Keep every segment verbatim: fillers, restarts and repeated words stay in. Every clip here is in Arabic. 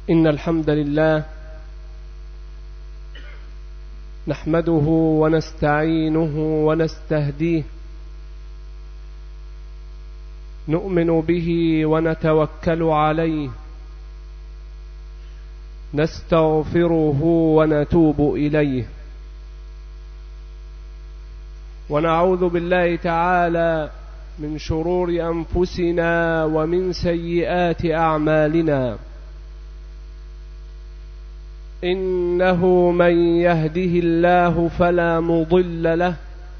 إن الحمد لله نحمده ونستعينه ونستهديه، نؤمن به ونتوكل عليه، نستغفره ونتوب إليه، ونعوذ بالله تعالى من شرور أنفسنا ومن سيئات أعمالنا. إنه من يهده الله فلا مضل له،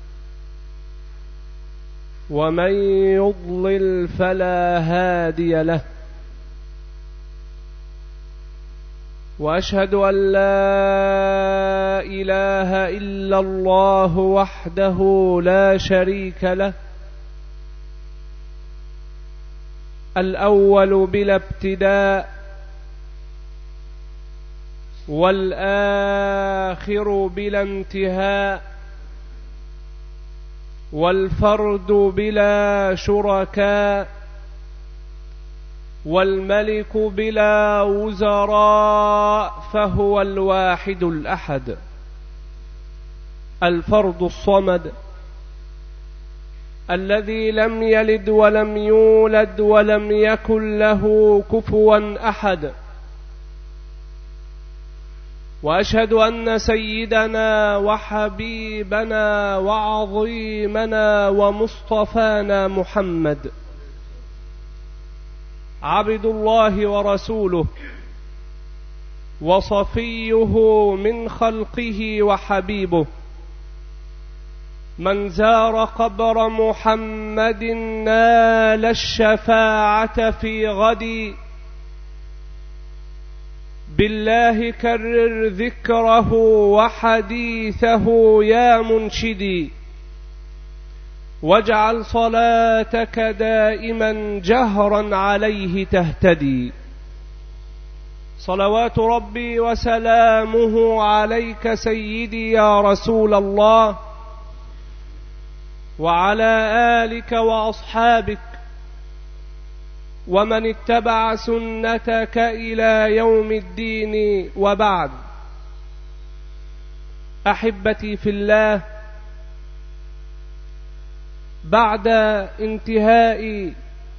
ومن يضلل فلا هادي له، وأشهد أن لا إله إلا الله وحده لا شريك له، الأول بلا ابتداء، والآخر بلا انتهاء، والفرد بلا شركاء، والملك بلا وزراء، فهو الواحد الأحد الفرد الصمد، الذي لم يلد ولم يولد ولم يكن له كفوا أحد. وأشهد أن سيدنا وحبيبنا وعظيمنا ومصطفانا محمد عبد الله ورسوله، وصفيه من خلقه وحبيبه، من زار قبر محمد نال الشفاعة في غد. بالله كرر ذكره وحديثه يا منشدي، واجعل صلاتك دائما جهرا عليه تهتدي. صلوات ربي وسلامه عليك سيدي يا رسول الله، وعلى آلك وأصحابك ومن اتبع سنتك إلى يوم الدين. وبعد، أحبتي في الله، بعد انتهاء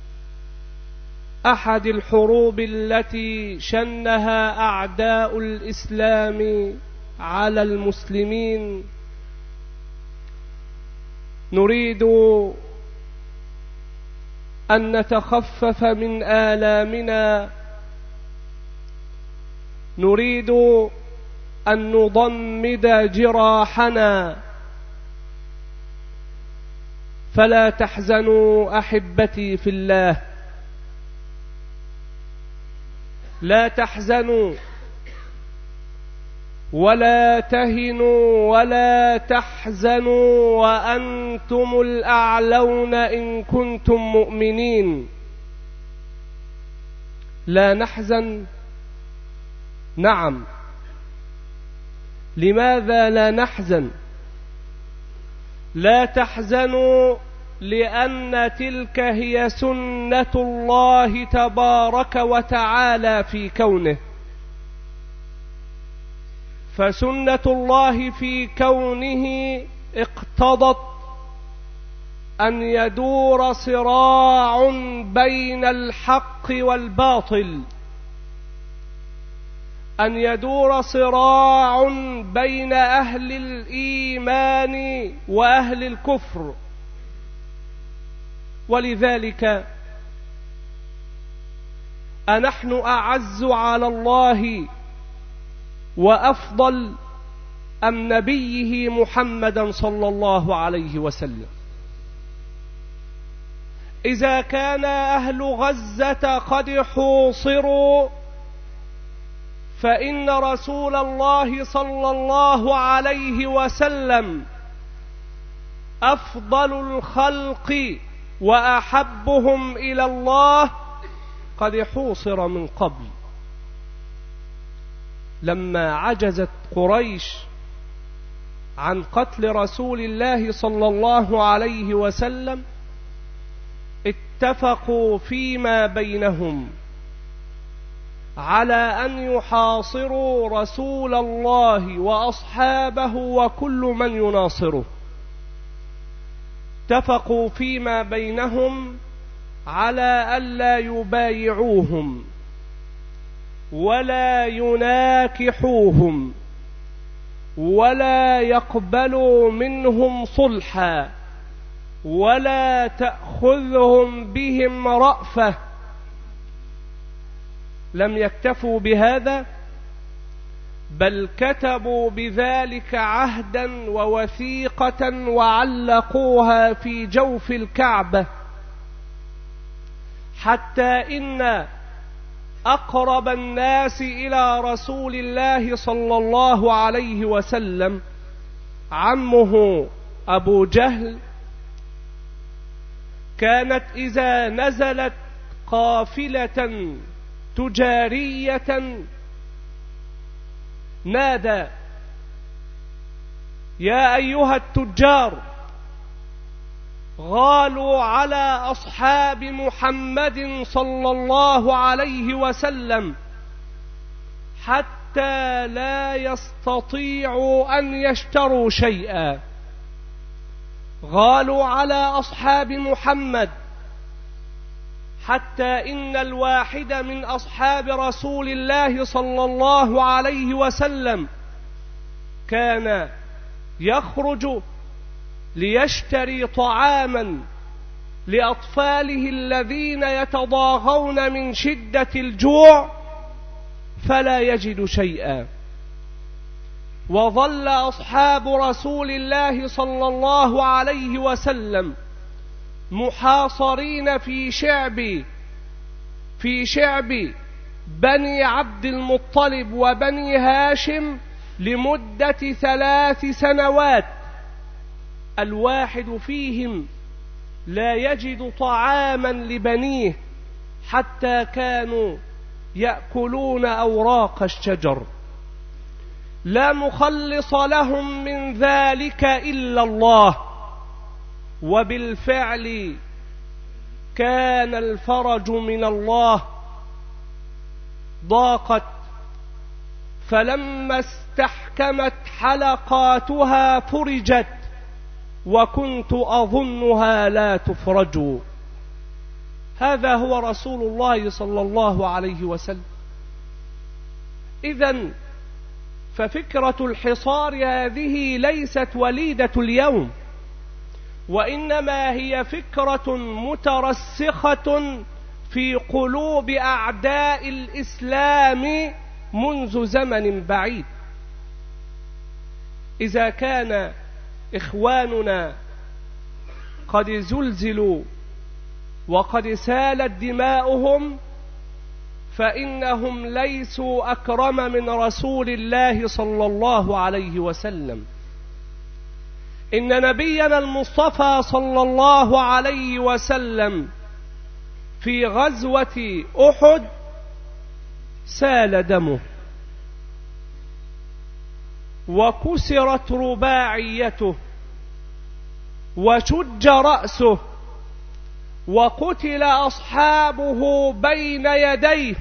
أحد الحروب التي شنها أعداء الإسلام على المسلمين، نريد أن نتخفف من آلامنا، نريد أن نضمد جراحنا. فلا تحزنوا أحبتي في الله، لا تحزنوا ولا تهنوا ولا تحزنوا وأنتم الأعلون إن كنتم مؤمنين. لا نحزن، نعم. لماذا لا نحزن؟ لا تحزنوا لأن تلك هي سنة الله تبارك وتعالى في كونه. فسنة الله في كونه اقتضت أن يدور صراع بين الحق والباطل، أن يدور صراع بين أهل الإيمان وأهل الكفر. ولذلك أنحن أعز على الله وأفضل أم نبيه محمدا صلى الله عليه وسلم؟ إذا كان أهل غزة قد حوصروا، فإن رسول الله صلى الله عليه وسلم أفضل الخلق وأحبهم إلى الله قد حوصر من قبل، لما عجزت قريش عن قتل رسول الله صلى الله عليه وسلم اتفقوا فيما بينهم على أن يحاصروا رسول الله وأصحابه وكل من يناصره. اتفقوا فيما بينهم على ألا يبايعوهم ولا يناكحوهم ولا يقبلوا منهم صلحا ولا تأخذهم بهم رأفة. لم يكتفوا بهذا، بل كتبوا بذلك عهدا ووثيقة وعلقوها في جوف الكعبة، حتى إن أقرب الناس إلى رسول الله صلى الله عليه وسلم عمه أبو جهل كانت إذا نزلت قافلة تجارية نادى: يا أيها التجار، غالوا على أصحاب محمد صلى الله عليه وسلم حتى لا يستطيعوا أن يشتروا شيئا. غالوا على أصحاب محمد حتى إن الواحد من أصحاب رسول الله صلى الله عليه وسلم كان يخرج ليشتري طعاما لأطفاله الذين يتضاغون من شدة الجوع فلا يجد شيئا. وظل أصحاب رسول الله صلى الله عليه وسلم محاصرين في شعب في شعب بني عبد المطلب وبني هاشم لمدة ثلاث سنوات، الواحد فيهم لا يجد طعاما لبنيه حتى كانوا يأكلون أوراق الشجر. لا مخلص لهم من ذلك إلا الله، وبالفعل كان الفرج من الله. ضاقت، فلما استحكمت حلقاتها فرجت، وكنت أظنها لا تفرج. هذا هو رسول الله صلى الله عليه وسلم. إذن ففكرة الحصار هذه ليست وليدة اليوم، وإنما هي فكرة مترسخة في قلوب أعداء الإسلام منذ زمن بعيد. إذا كان إخواننا قد زلزلوا وقد سالت دماؤهم، فإنهم ليسوا أكرم من رسول الله صلى الله عليه وسلم. إن نبينا المصطفى صلى الله عليه وسلم في غزوة أحد سال دمه، وكسرت رباعيته، وشج رأسه، وقتل أصحابه بين يديه.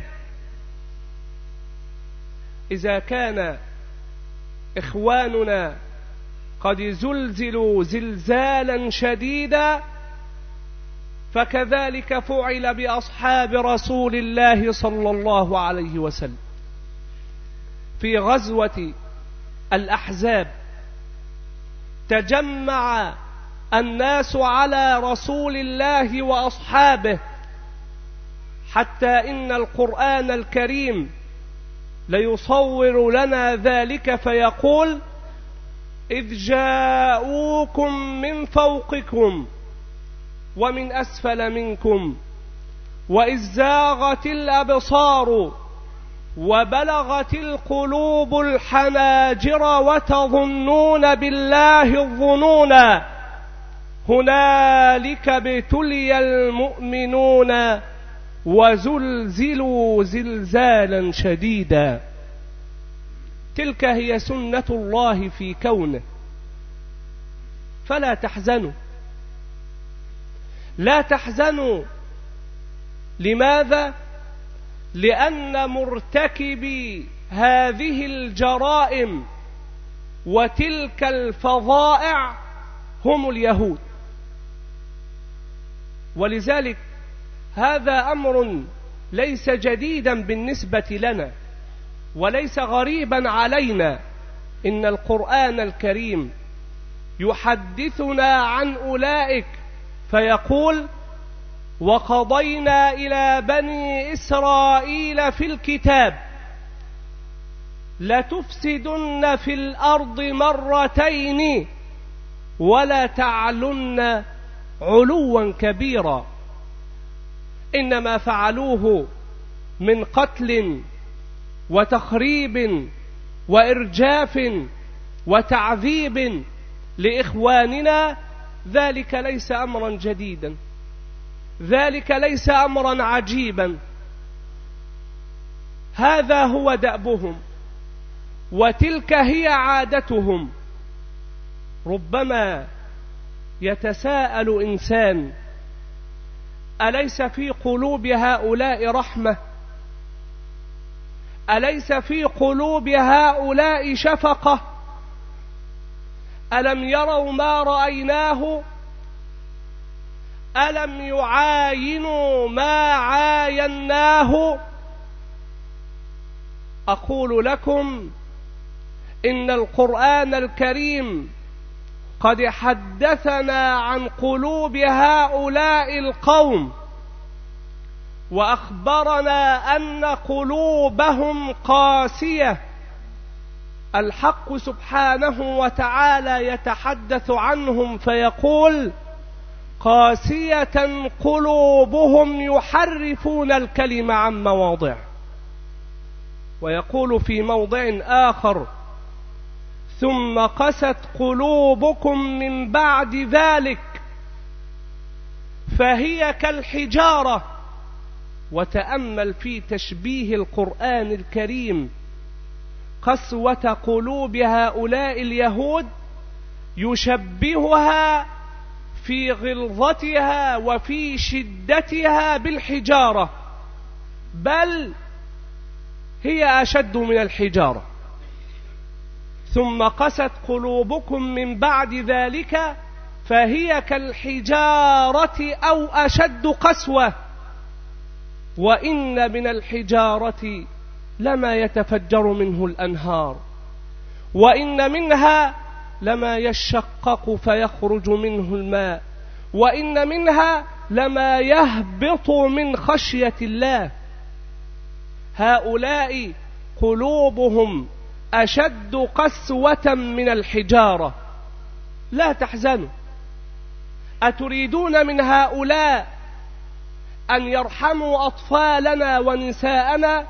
إذا كان إخواننا قد زلزلوا زلزالا شديدا، فكذلك فعل بأصحاب رسول الله صلى الله عليه وسلم. في غزوة الأحزاب تجمع الناس على رسول الله وأصحابه، حتى إن القرآن الكريم ليصور لنا ذلك فيقول: إذ جاءوكم من فوقكم ومن أسفل منكم وإذ زاغت الأبصار وبلغت القلوب الحناجر وتظنون بالله الظنونا هنالك ابتلي المؤمنون وزلزلوا زلزالا شديدا. تلك هي سنة الله في كونه، فلا تحزنوا. لا تحزنوا. لماذا؟ لأن مرتكبي هذه الجرائم وتلك الفظائع هم اليهود. ولذلك هذا أمر ليس جديدا بالنسبة لنا وليس غريبا علينا. إن القرآن الكريم يحدثنا عن أولئك فيقول: وقضينا إلى بني إسرائيل في الكتاب لتفسدن في الأرض مرتين ولا تعلن علوا كبيرا. إنما فعلوه من قتل وتخريب وإرجاف وتعذيب لإخواننا، ذلك ليس أمرا جديدا، ذلك ليس أمرا عجيبا، هذا هو دأبهم وتلك هي عادتهم. ربما يتساءل إنسان: أليس في قلوب هؤلاء رحمة؟ أليس في قلوب هؤلاء شفقة؟ ألم يروا ما رأيناه؟ ألم يعاينوا ما عايناه؟ أقول لكم إن القرآن الكريم قد حدثنا عن قلوب هؤلاء القوم وأخبرنا أن قلوبهم قاسية. الحق سبحانه وتعالى يتحدث عنهم فيقول: قاسية قلوبهم يحرفون الكلم عن مواضعه. ويقول في موضع آخر: ثم قست قلوبكم من بعد ذلك فهي كالحجارة. وتأمل في تشبيه القرآن الكريم قسوة قلوب هؤلاء اليهود، يشبهها في غلظتها وفي شدتها بالحجارة، بل هي أشد من الحجارة. ثم قست قلوبكم من بعد ذلك فهي كالحجارة أو أشد قسوة. وإن من الحجارة لما يتفجر منه الأنهار، وإن منها لما يشقق فيخرج منه الماء، وإن منها لما يهبط من خشية الله. هؤلاء قلوبهم أشد قسوة من الحجارة. لا تحزنوا، أتريدون من هؤلاء أن يرحموا أطفالنا ونساءنا؟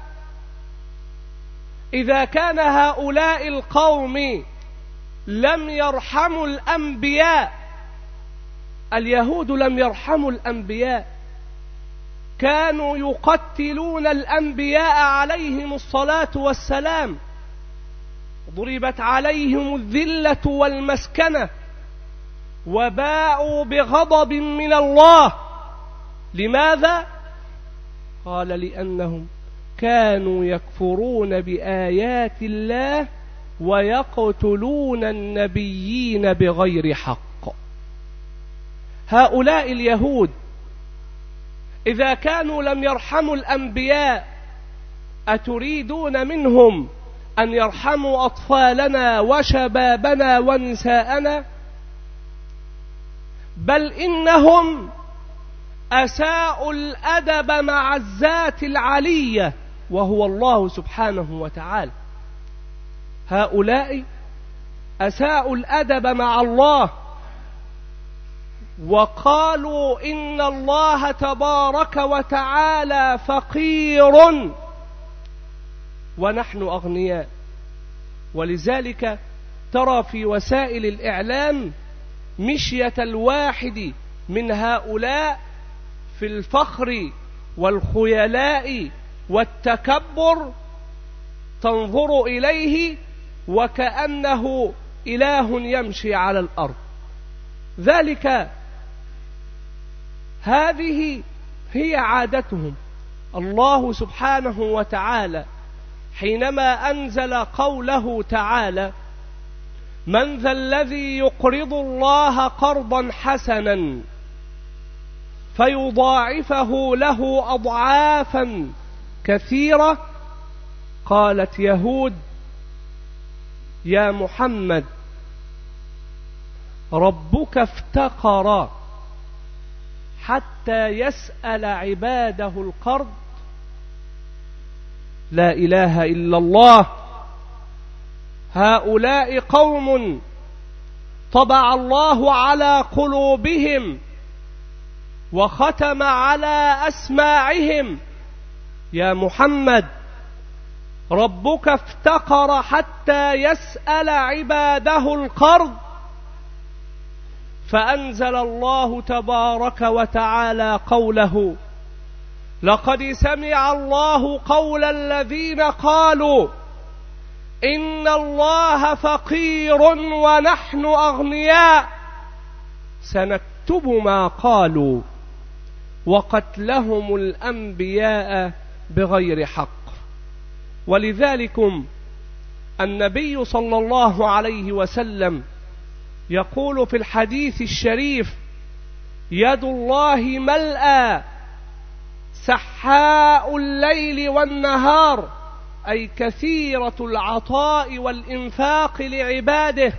إذا كان هؤلاء القوم لم يرحموا الأنبياء، اليهود لم يرحموا الأنبياء، كانوا يقتلون الأنبياء عليهم الصلاة والسلام، ضربت عليهم الذلة والمسكنة وباءوا بغضب من الله. لماذا؟ قال: لأنهم كانوا يكفرون بآيات الله ويقتلون النبيين بغير حق. هؤلاء اليهود إذا كانوا لم يرحموا الأنبياء، أتريدون منهم أن يرحموا أطفالنا وشبابنا ونساءنا؟ بل إنهم أساءوا الأدب مع الذات العلية وهو الله سبحانه وتعالى. هؤلاء أساءوا الأدب مع الله وقالوا إن الله تبارك وتعالى فقير ونحن أغنياء. ولذلك ترى في وسائل الإعلام مشية الواحد من هؤلاء في الفخر والخيلاء والتكبر، تنظر إليه وكأنه إله يمشي على الأرض. ذلك هذه هي عادتهم. الله سبحانه وتعالى حينما أنزل قوله تعالى: من ذا الذي يقرض الله قرضا حسنا فيضاعفه له أضعافا كثيرة، قالت يهود: يا محمد ربك افتقر حتى يسأل عباده القرض. لا إله إلا الله. هؤلاء قوم طبع الله على قلوبهم وختم على أسماعهم. يا محمد ربك افتقر حتى يسأل عباده القرض، فأنزل الله تبارك وتعالى قوله: لقد سمع الله قول الذين قالوا إن الله فقير ونحن أغنياء سنكتب ما قالوا وقتلهم الأنبياء بغير حق. ولذلكم النبي صلى الله عليه وسلم يقول في الحديث الشريف: يد الله ملأى سحاء الليل والنهار، أي كثيرة العطاء والإنفاق لعباده.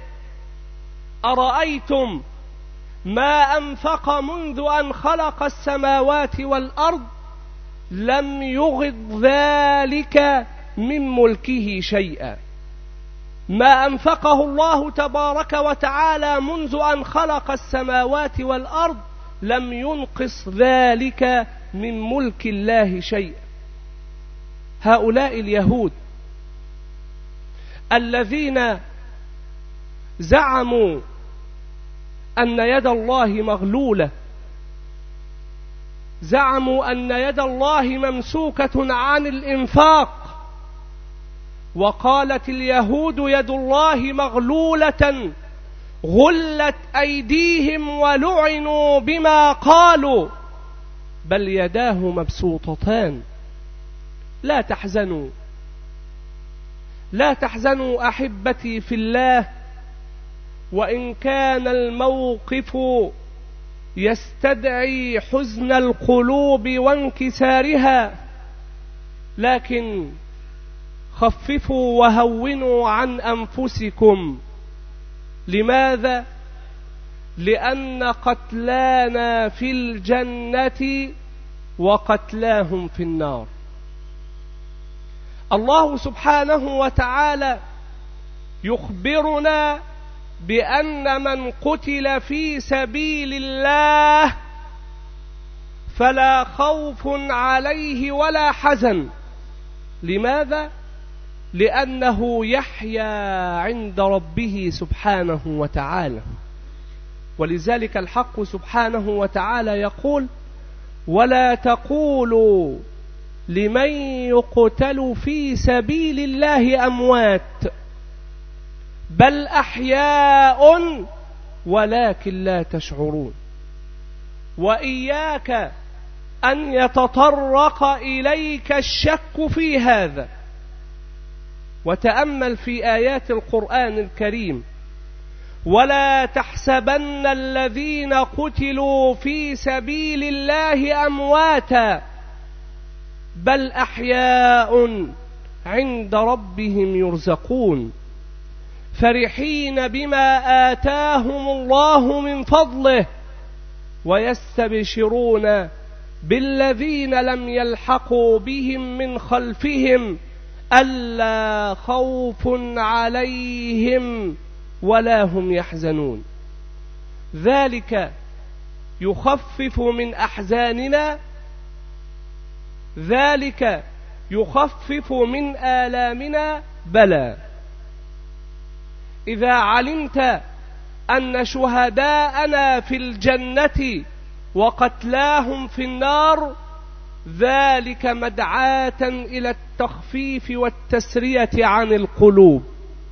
أرأيتم ما أنفق منذ أن خلق السماوات والأرض لم يغض ذلك من ملكه شيئا. ما أنفقه الله تبارك وتعالى منذ أن خلق السماوات والأرض لم ينقص ذلك من ملك الله شيئا. هؤلاء اليهود الذين زعموا أن يد الله مغلولة، زعموا أن يد الله ممسوكة عن الإنفاق، وقالت اليهود يد الله مغلولة غلت أيديهم ولعنوا بما قالوا بل يداه مبسوطتان. لا تحزنوا لا تحزنوا أحبتي في الله، وإن كان الموقف يستدعي حزن القلوب وانكسارها، لكن خففوا وهونوا عن أنفسكم. لماذا؟ لأن قتلانا في الجنة وقتلاهم في النار. الله سبحانه وتعالى يخبرنا بأن من قتل في سبيل الله فلا خوف عليه ولا حزن. لماذا؟ لأنه يحيا عند ربه سبحانه وتعالى. ولذلك الحق سبحانه وتعالى يقول: ولا تقولوا لمن يقتل في سبيل الله أموات بل أحياء ولكن لا تشعرون. وإياك أن يتطرق إليك الشك في هذا، وتأمل في آيات القرآن الكريم: ولا تحسبن الذين قتلوا في سبيل الله أمواتا بل أحياء عند ربهم يرزقون فرحين بما آتاهم الله من فضله ويستبشرون بالذين لم يلحقوا بهم من خلفهم ألا خوف عليهم ولا هم يحزنون. ذلك يخفف من أحزاننا، ذلك يخفف من آلامنا. بلى، إذا علمت أن شهداءنا في الجنة وقتلاهم في النار ذلك مدعاة إلى التخفيف والتسرية عن القلوب.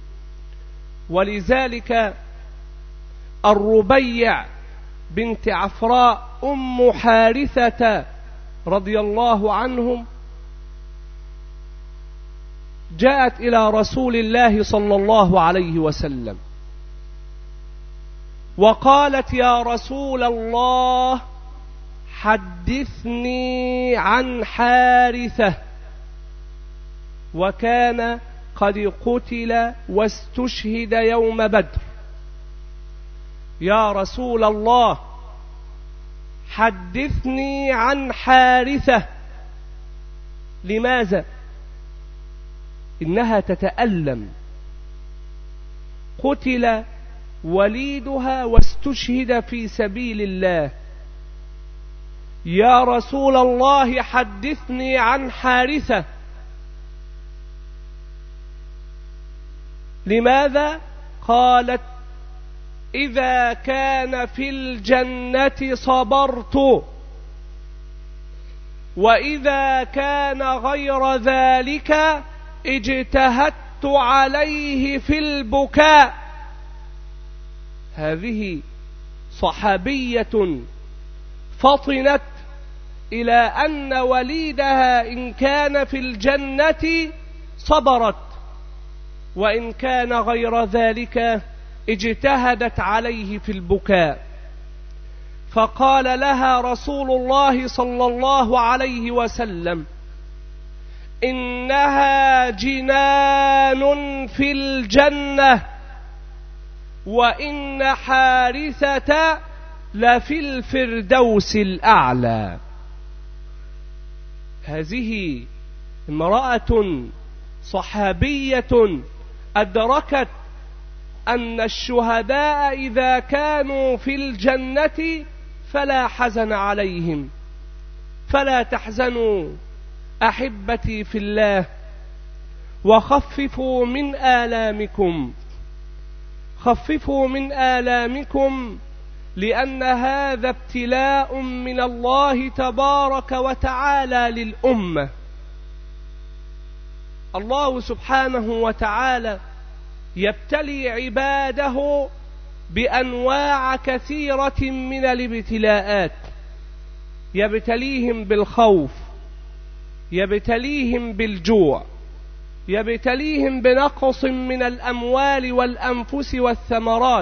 ولذلك الربيع بنت عفراء أم حارثة رضي الله عنهم جاءت إلى رسول الله صلى الله عليه وسلم وقالت: يا رسول الله، حدثني عن حارثة، وكان قد قتل واستشهد يوم بدر. يا رسول الله، حدثني عن حارثة. لماذا؟ إنها تتألم، قتل وليدها واستشهد في سبيل الله. يا رسول الله، حدثني عن حارثة. لماذا؟ قالت: إذا كان في الجنة صبرت، وإذا كان غير ذلك اجتهدت عليه في البكاء. هذه صحابية فطنت إلى أن وليدها إن كان في الجنة صبرت، وإن كان غير ذلك اجتهدت عليه في البكاء. فقال لها رسول الله صلى الله عليه وسلم: إنها جنان في الجنة، وإن حارثة لفي الفردوس الأعلى. هذه امرأة صحابية أدركت أن الشهداء إذا كانوا في الجنة فلا حزن عليهم. فلا تحزنوا أحبتي في الله، وخففوا من آلامكم، خففوا من آلامكم، لأن هذا ابتلاء من الله تبارك وتعالى للأمة. الله سبحانه وتعالى يبتلي عباده بأنواع كثيرة من الابتلاءات. يبتليهم بالخوف، يبتليهم بالجوع، يبتليهم بنقص من الأموال والأنفس والثمرات.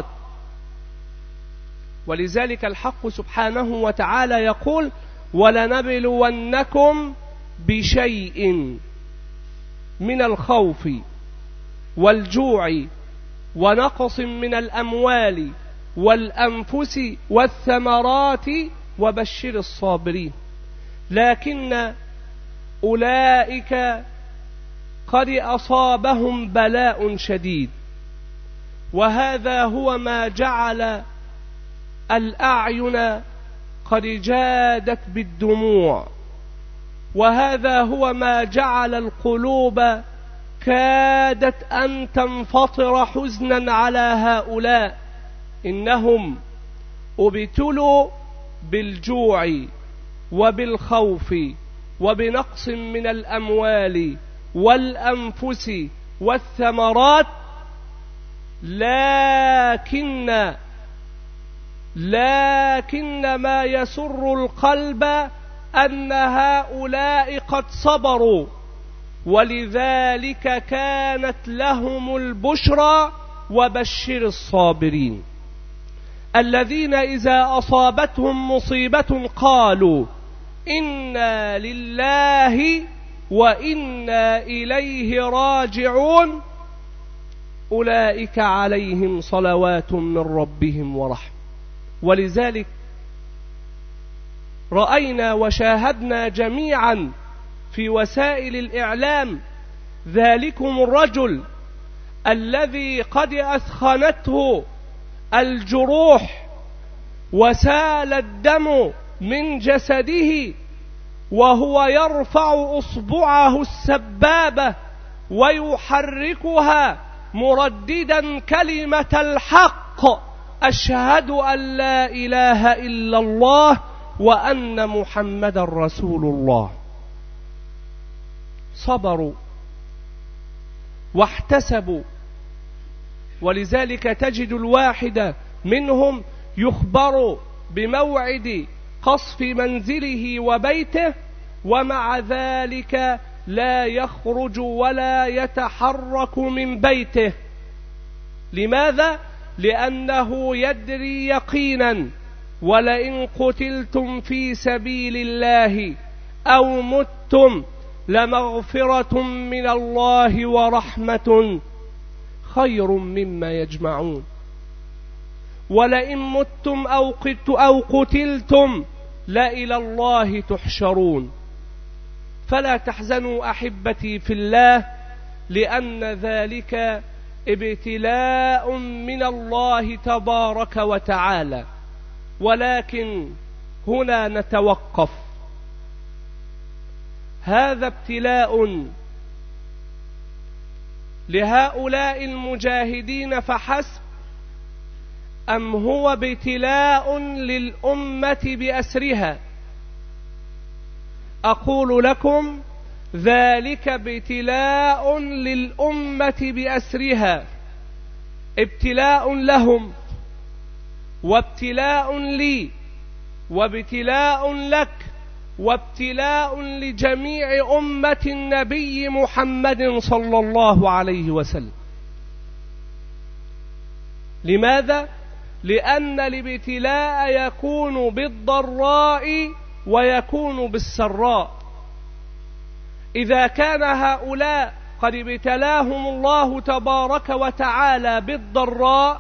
ولذلك الحق سبحانه وتعالى يقول: ولنبلونكم بشيء من الخوف والجوع ونقص من الأموال والأنفس والثمرات وبشر الصابرين. لكن أولئك قد أصابهم بلاء شديد، وهذا هو ما جعل الأعين قد جادت بالدموع، وهذا هو ما جعل القلوب كادت أن تنفطر حزنا على هؤلاء. إنهم ابتلوا بالجوع وبالخوف وبنقص من الأموال والأنفس والثمرات، لكن لكن ما يسر القلب أن هؤلاء قد صبروا، ولذلك كانت لهم البشرى. وبشر الصابرين الذين إذا أصابتهم مصيبة قالوا إنا لله وإنا إليه راجعون، أولئك عليهم صلوات من ربهم ورحمة. ولذلك رأينا وشاهدنا جميعا في وسائل الإعلام ذلكم الرجل الذي قد أثخنته الجروح وسال الدم من جسده، وهو يرفع أصبعه السبابة ويحركها مرددا كلمة الحق: أشهد أن لا إله إلا الله وأن محمد رسول الله. صبروا واحتسبوا. ولذلك تجد الواحد منهم يخبر بموعد قصف منزله وبيته ومع ذلك لا يخرج ولا يتحرك من بيته. لماذا؟ لأنه يدري يقينا ولئن قتلتم في سبيل الله أو متم لمغفرة من الله ورحمة خير مما يجمعون. ولئن متم أو قتلتم لإلى الله تحشرون. فلا تحزنوا أحبتي في الله، لأن ذلك ابتلاء من الله تبارك وتعالى. ولكن هنا نتوقف، هذا ابتلاء لهؤلاء المجاهدين فحسب، أم هو ابتلاء للأمة بأسرها؟ أقول لكم ذلك ابتلاء للأمة بأسرها، ابتلاء لهم وابتلاء لي وابتلاء لك وابتلاء لجميع أمة النبي محمد صلى الله عليه وسلم. لماذا؟ لأن الابتلاء يكون بالضراء ويكون بالسراء. إذا كان هؤلاء قد ابتلاهم الله تبارك وتعالى بالضراء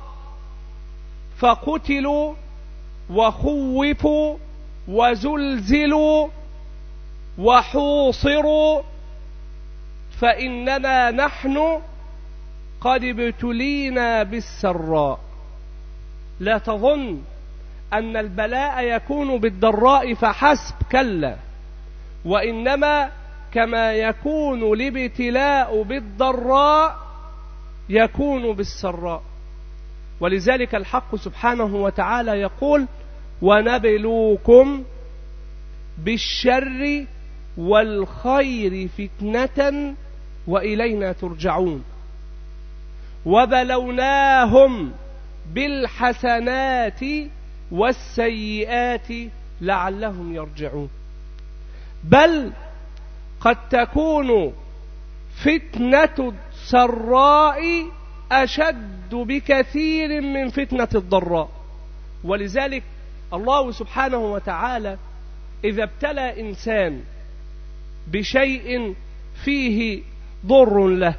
فقتلوا وخوفوا وزلزلوا وحوصروا، فإننا نحن قد ابتلينا بالسراء. لا تظن أن البلاء يكون بالضراء فحسب، كلا، وإنما كما يكون الابتلاء بالضراء يكون بالسراء. ولذلك الحق سبحانه وتعالى يقول: ونبلوكم بالشر والخير فتنة وإلينا ترجعون. وبلوناهم بالحسنات والسيئات لعلهم يرجعون. بل قد تكون فتنة السراء أشد بكثير من فتنة الضراء. ولذلك الله سبحانه وتعالى إذا ابتلى إنسان بشيء فيه ضر له،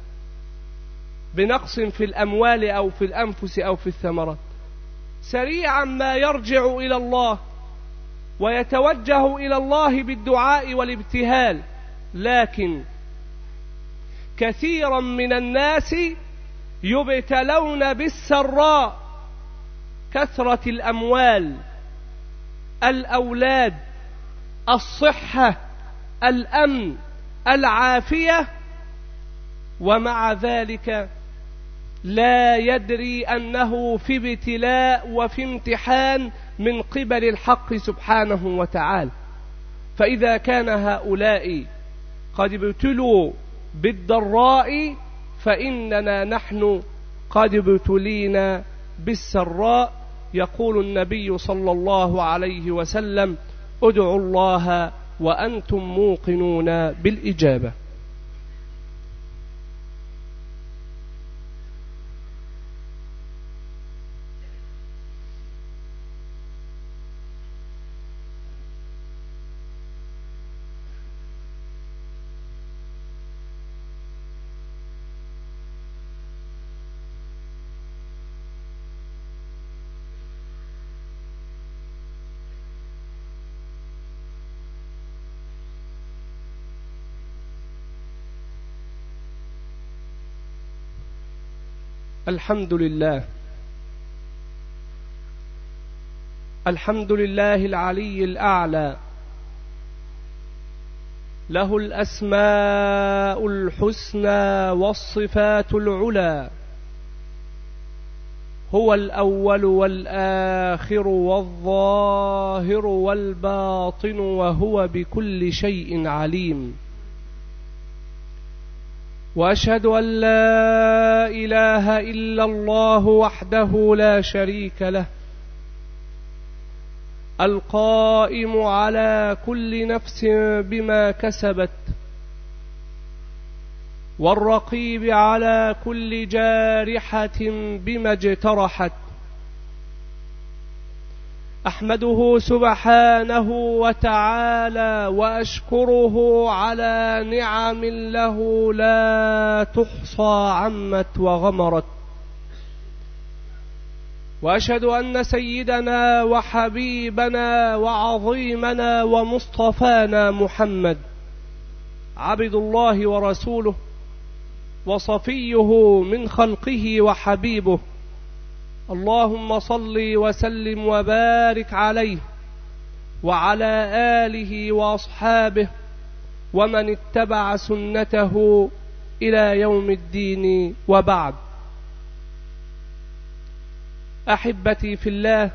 بنقص في الأموال أو في الأنفس أو في الثمرات، سريعا ما يرجع إلى الله ويتوجه إلى الله بالدعاء والابتهال. لكن كثيرا من الناس يبتلون بالسراء، كثرة الأموال، الأولاد، الصحة، الأمن، العافية، ومع ذلك لا يدري أنه في ابتلاء وفي امتحان من قبل الحق سبحانه وتعالى. فإذا كان هؤلاء قد ابتلوا بالضراء فإننا نحن قد ابتلينا بالسراء. يقول النبي صلى الله عليه وسلم: ادعوا الله وأنتم موقنون بالإجابة. الحمد لله، الحمد لله العلي الأعلى، له الأسماء الحسنى والصفات العلى، هو الأول والآخر والظاهر والباطن، وهو بكل شيء عليم. وأشهد أن لا إله إلا الله وحده لا شريك له، القائم على كل نفس بما كسبت، والرقيب على كل جارحة بما اجترحت. أحمده سبحانه وتعالى وأشكره على نعم له لا تحصى عمت وغمرت، وأشهد أن سيدنا وحبيبنا وعظيمنا ومصطفانا محمد عبد الله ورسوله وصفيه من خلقه وحبيبه، اللهم صل وسلم وبارك عليه وعلى آله وأصحابه ومن اتبع سنته إلى يوم الدين، وبعد. أحبتي في الله،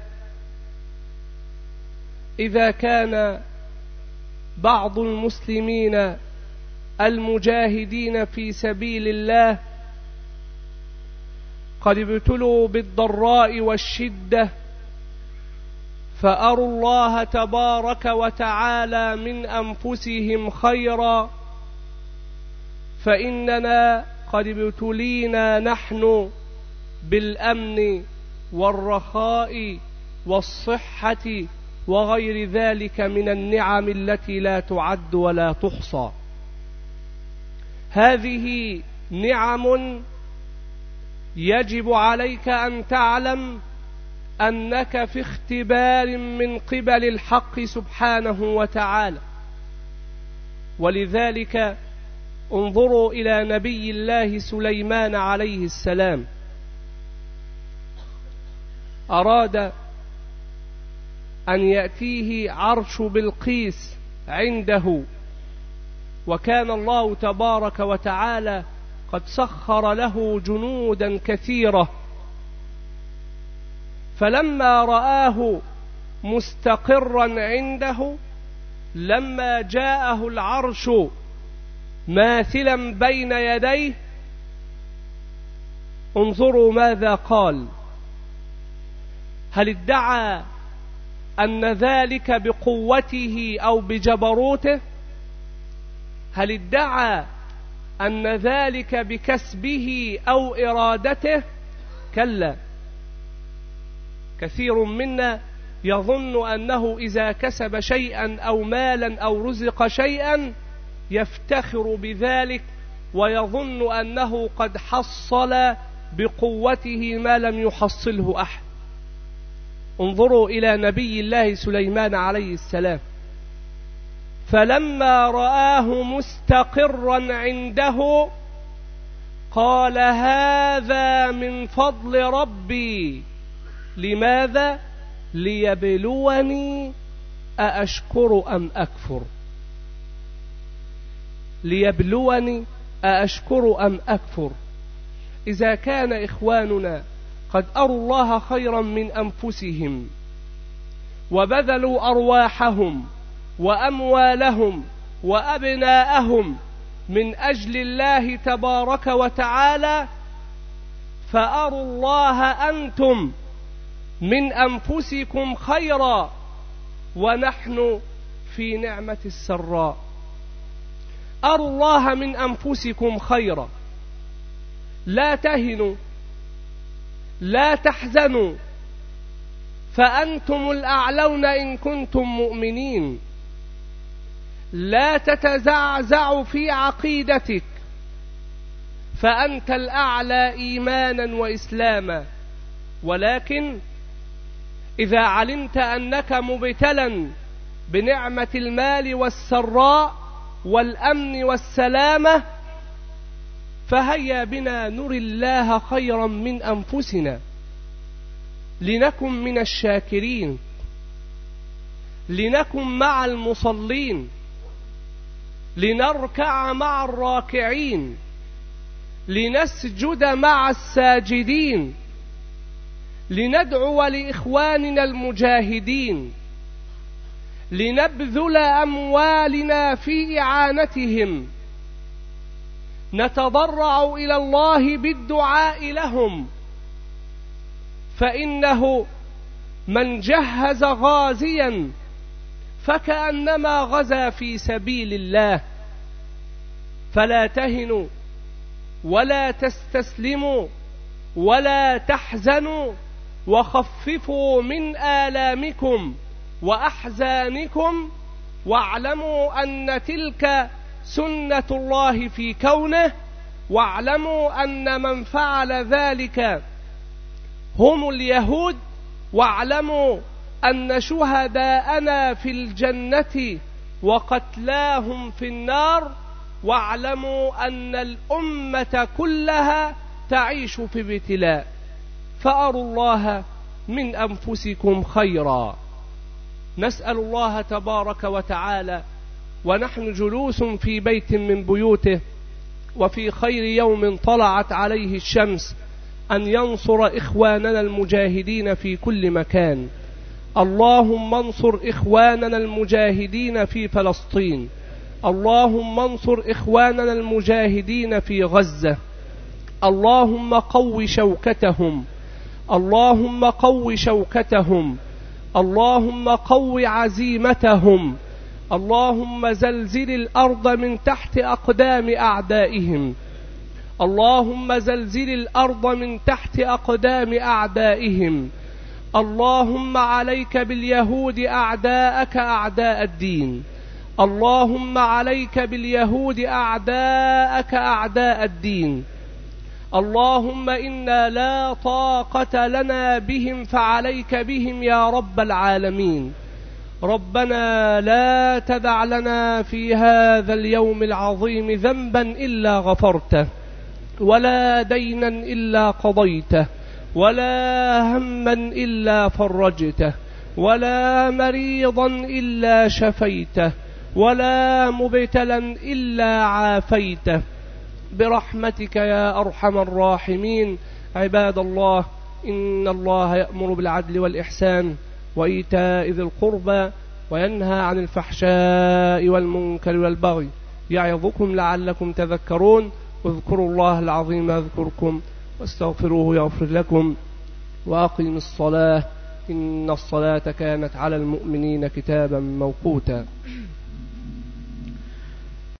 إذا كان بعض المسلمين المجاهدين في سبيل الله قد ابتلوا بالضراء والشدة، فأروا الله تبارك وتعالى من أنفسهم خيرا، فإننا قد ابتلينا نحن بالأمن والرخاء والصحة وغير ذلك من النعم التي لا تعد ولا تحصى. هذه نعم يجب عليك أن تعلم أنك في اختبار من قبل الحق سبحانه وتعالى. ولذلك انظروا إلى نبي الله سليمان عليه السلام، أراد أن يأتيه عرش بلقيس عنده، وكان الله تبارك وتعالى قد سخر له جنودا كثيرة، فلما رآه مستقرا عنده، لما جاءه العرش ماثلا بين يديه، انظروا ماذا قال. هل ادعى أن ذلك بقوته أو بجبروته؟ هل ادعى أن ذلك بكسبه أو إرادته؟ كلا. كثير منا يظن أنه إذا كسب شيئا أو مالا أو رزق شيئا يفتخر بذلك، ويظن أنه قد حصل بقوته ما لم يحصله أحد. انظروا إلى نبي الله سليمان عليه السلام، فلما رآه مستقرا عنده قال هذا من فضل ربي. لماذا؟ ليبلوني أأشكر أم أكفر. ليبلوني أأشكر أم أكفر. إذا كان إخواننا قد أروا الله خيرا من أنفسهم وبذلوا أرواحهم وأموالهم وأبناءهم من أجل الله تبارك وتعالى، فأروا الله أنتم من أنفسكم خيرا ونحن في نعمة السراء. أروا الله من أنفسكم خيرا، لا تهنوا لا تحزنوا، فأنتم الأعلون إن كنتم مؤمنين. لا تتزعزع في عقيدتك، فأنت الأعلى إيمانا وإسلاما. ولكن إذا علمت أنك مبتلا بنعمة المال والسراء والأمن والسلامة، فهيا بنا نري الله خيرا من أنفسنا، لنكن من الشاكرين، لنكن مع المصلين، لنركع مع الراكعين، لنسجد مع الساجدين، لندعو لإخواننا المجاهدين، لنبذل أموالنا في إعانتهم، نتضرع إلى الله بالدعاء لهم، فإنه من جهز غازيا فكأنما غزا في سبيل الله. فلا تهنوا ولا تستسلموا ولا تحزنوا وخففوا من آلامكم وأحزانكم، واعلموا أن تلك سنة الله في كونه، واعلموا أن من فعل ذلك هم اليهود، واعلموا أن شهداءنا في الجنة وقتلاهم في النار، واعلموا أن الأمة كلها تعيش في ابتلاء، فأروا الله من أنفسكم خيرا. نسأل الله تبارك وتعالى ونحن جلوس في بيت من بيوته وفي خير يوم طلعت عليه الشمس أن ينصر إخواننا المجاهدين في كل مكان. اللهم انصر إخواننا المجاهدين في فلسطين، اللهم انصر إخواننا المجاهدين في غزة، اللهم قو شوكتهم، اللهم قو شوكتهم، اللهم قو عزيمتهم، اللهم زلزل الأرض من تحت أقدام أعدائهم، اللهم زلزل الأرض من تحت أقدام أعدائهم. اللهم عليك باليهود أعداءك أعداء الدين، اللهم عليك باليهود أعداءك أعداء الدين. اللهم إنا لا طاقة لنا بهم فعليك بهم يا رب العالمين. ربنا لا تدع لنا في هذا اليوم العظيم ذنبا إلا غفرته، ولا دينا إلا قضيته، ولا هما إلا فرجته، ولا مريضا إلا شفيته، ولا مبتلا إلا عافيته، برحمتك يا أرحم الراحمين. عباد الله، إن الله يأمر بالعدل والإحسان وإيتاء ذي القربى وينهى عن الفحشاء والمنكر والبغي، يعظكم لعلكم تذكرون. اذكروا الله العظيم يذكركم، واستغفروه يغفر لكم، وأقيموا الصلاة إن الصلاة كانت على المؤمنين كتابا موقوتا.